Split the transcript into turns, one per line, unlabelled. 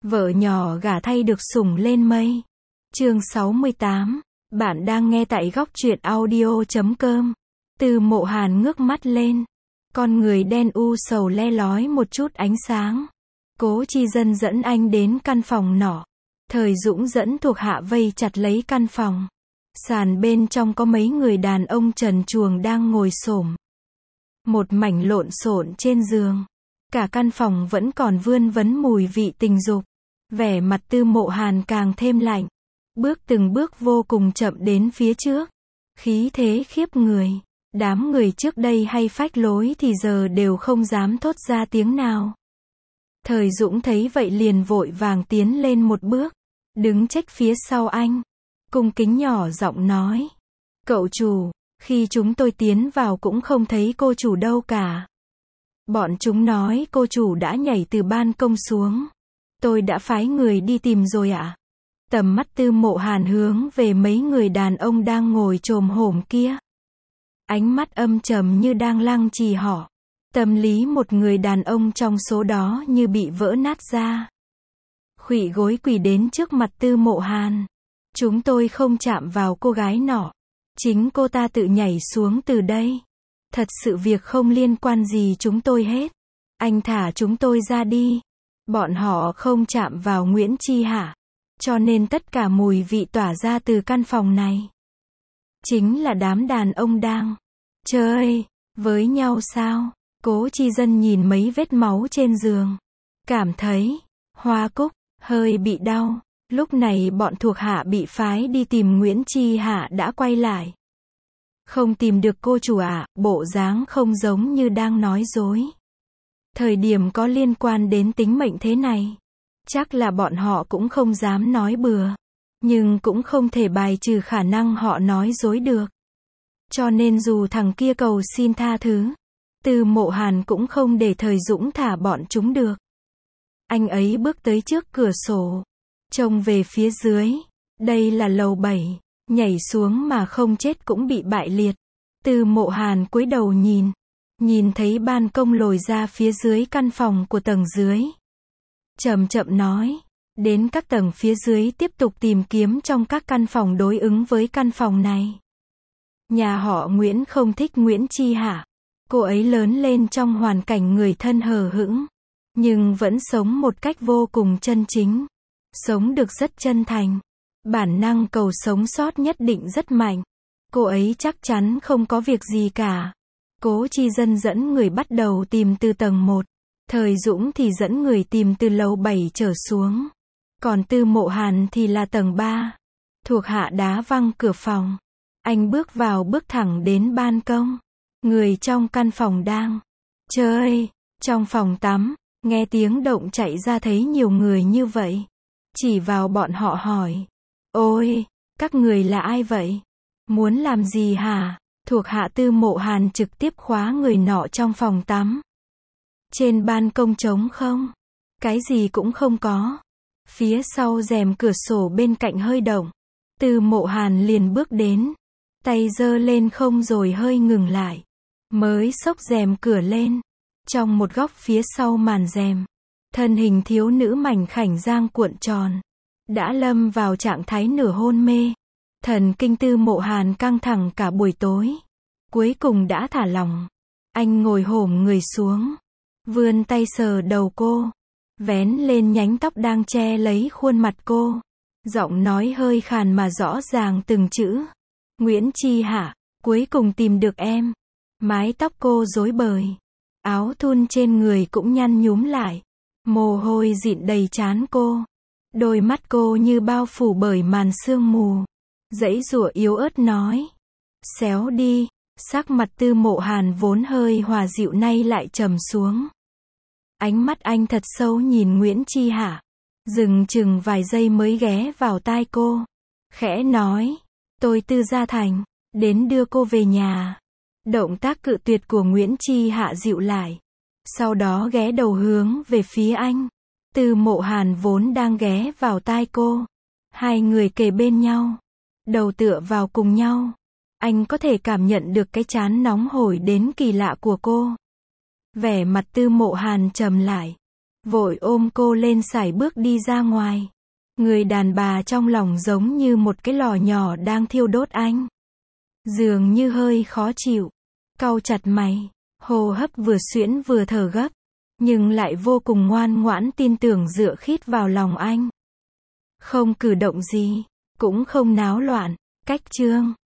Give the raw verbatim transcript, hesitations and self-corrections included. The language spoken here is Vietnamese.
Vợ nhỏ gả thay được sủng lên mây. Chương sáu mươi tám. Bạn đang nghe tại góc truyện audio chấm com. Từ Mộ Hàn ngước mắt lên. Con người đen u sầu le lói một chút ánh sáng. Cố Chi Dân dẫn anh đến căn phòng nọ. Thời Dũng dẫn thuộc hạ vây chặt lấy căn phòng. Sàn bên trong có mấy người đàn ông trần truồng đang ngồi xổm. Một mảnh lộn xộn trên giường. Cả căn phòng vẫn còn vươn vấn mùi vị tình dục. Vẻ mặt Tư Mộ Hàn càng thêm lạnh. Bước từng bước vô cùng chậm đến phía trước. Khí thế khiếp người. Đám người trước đây hay phách lối thì giờ đều không dám thốt ra tiếng nào. Thời Dũng thấy vậy liền vội vàng tiến lên một bước. Đứng trách phía sau anh. Cung kính nhỏ giọng nói. Cậu chủ, khi chúng tôi tiến vào cũng không thấy cô chủ đâu cả. Bọn chúng nói cô chủ đã nhảy từ ban công xuống. Tôi đã phái người đi tìm rồi ạ. À? Tầm mắt Tư Mộ Hàn hướng về mấy người đàn ông đang ngồi chồm hổm kia. Ánh mắt âm trầm như đang lăng trì họ. Tâm lý một người đàn ông trong số đó như bị vỡ nát ra. Khuỵu gối quỳ đến trước mặt Tư Mộ Hàn. Chúng tôi không chạm vào cô gái nọ. Chính cô ta tự nhảy xuống từ đây. Thật sự việc không liên quan gì chúng tôi hết. Anh thả chúng tôi ra đi. Bọn họ không chạm vào Nguyễn Chi Hạ. Cho nên tất cả mùi vị tỏa ra từ căn phòng này. Chính là đám đàn ông đang chơi với nhau sao? Cố Chi Dân nhìn mấy vết máu trên giường. Cảm thấy Hoa Cúc hơi bị đau. Lúc này bọn thuộc hạ bị phái đi tìm Nguyễn Chi Hạ đã quay lại. Không tìm được cô chủ ạ, à, bộ dáng không giống như đang nói dối. Thời điểm có liên quan đến tính mệnh thế này. Chắc là bọn họ cũng không dám nói bừa. Nhưng cũng không thể bài trừ khả năng họ nói dối được. Cho nên dù thằng kia cầu xin tha thứ, Tư Mộ Hàn cũng không để Thời Dũng thả bọn chúng được. Anh ấy bước tới trước cửa sổ. Trông về phía dưới. Đây là lầu bảy. Nhảy xuống mà không chết cũng bị bại liệt. Tư Mộ Hàn cúi đầu nhìn. Nhìn thấy ban công lồi ra phía dưới căn phòng của tầng dưới. Chậm chậm nói. Đến các tầng phía dưới tiếp tục tìm kiếm trong các căn phòng đối ứng với căn phòng này. Nhà họ Nguyễn không thích Nguyễn Chi Hạ. Cô ấy lớn lên trong hoàn cảnh người thân hờ hững. Nhưng vẫn sống một cách vô cùng chân chính. Sống được rất chân thành. Bản năng cầu sống sót nhất định rất mạnh. Cô ấy chắc chắn không có việc gì cả. Cố Chi Dân dẫn người bắt đầu tìm từ tầng một. Thời Dũng thì dẫn người tìm từ lầu bảy trở xuống. Còn Tư Mộ Hàn thì là tầng ba. Thuộc hạ đá văng cửa phòng. Anh bước vào bước thẳng đến ban công. Người trong căn phòng đang chơi. Trong phòng tắm, nghe tiếng động chạy ra thấy nhiều người như vậy. Chỉ vào bọn họ hỏi. Ôi, các người là ai vậy? Muốn làm gì hả? Thuộc hạ Tư Mộ Hàn trực tiếp khóa người nọ trong phòng tắm. Trên ban công trống không? Cái gì cũng không có. Phía sau rèm cửa sổ bên cạnh hơi động. Tư Mộ Hàn liền bước đến. Tay giơ lên không rồi hơi ngừng lại. Mới xốc rèm cửa lên. Trong một góc phía sau màn rèm. Thân hình thiếu nữ mảnh khảnh giang cuộn tròn. Đã lâm vào trạng thái nửa hôn mê. Thần kinh Tư Mộ Hàn căng thẳng cả buổi tối. Cuối cùng đã thả lỏng. Anh ngồi hổm người xuống. Vươn tay sờ đầu cô. Vén lên nhánh tóc đang che lấy khuôn mặt cô. Giọng nói hơi khàn mà rõ ràng từng chữ. Nguyễn Chi Hạ, cuối cùng tìm được em. Mái tóc cô rối bời. Áo thun trên người cũng nhăn nhúm lại. Mồ hôi dịn đầy trán cô. Đôi mắt cô như bao phủ bởi màn sương mù. Giãy giụa yếu ớt nói. Xéo đi. Sắc mặt Tư Mộ Hàn vốn hơi hòa dịu nay lại trầm xuống. Ánh mắt anh thật sâu nhìn Nguyễn Chi Hạ. Dừng chừng vài giây mới ghé vào tai cô. Khẽ nói. Tôi Tư Gia Thành. Đến đưa cô về nhà. Động tác cự tuyệt của Nguyễn Chi Hạ dịu lại. Sau đó ghé đầu hướng về phía anh. Tư Mộ Hàn vốn đang ghé vào tai cô. Hai người kề bên nhau. Đầu tựa vào cùng nhau. Anh có thể cảm nhận được cái trán nóng hổi đến kỳ lạ của cô. Vẻ mặt Tư Mộ Hàn trầm lại. vội ôm cô lên sải bước đi ra ngoài. Người đàn bà trong lòng giống như một cái lò nhỏ đang thiêu đốt anh. Dường như hơi khó chịu. Cau chặt mày. Hô hấp vừa xuyễn vừa thở gấp. Nhưng lại vô cùng ngoan ngoãn tin tưởng dựa khít vào lòng anh. Không cử động gì. Cũng không náo loạn. Cách chương